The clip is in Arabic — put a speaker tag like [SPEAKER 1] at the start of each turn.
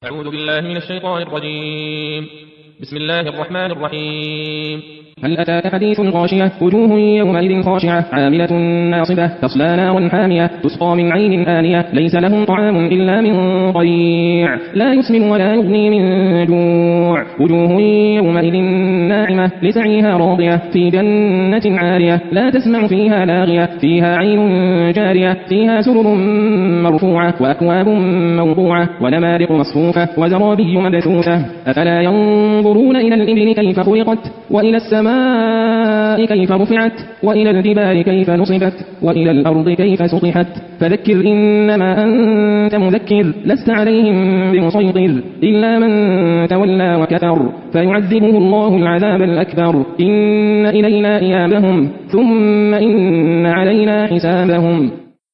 [SPEAKER 1] أعوذ بالله من الشيطان الرجيم. بسم الله الرحمن الرحيم.
[SPEAKER 2] هل أتاك حديث الغاشية وجوه يومئذ خاشعة عاملة ناصبة تصلى نارا حامية تسقى من عين آنية ليس لهم طعام إلا من ضريع لا يسمن ولا يغني من جوع وجوه يومئذ ناعمة لسعيها راضية في جنة عالية لا تسمع فيها لاغية فيها عين جارية فيها سرر مرفوعة وأكواب موضوعة ونمارق مصفوفة وزرابي مبثوثة أفلا ينظرون إلى الإبل كيف خلقت وإلى السماء كيف رفعت وإلى الجبال كيف نصبت وإلى الأرض كيف سطحت فذكر إنما أنت مذكر لست عليهم بمسيطر إلا من تولى وكفر فيعذبه الله العذاب الأكبر إن إلينا إيابهم ثم إن علينا حسابهم.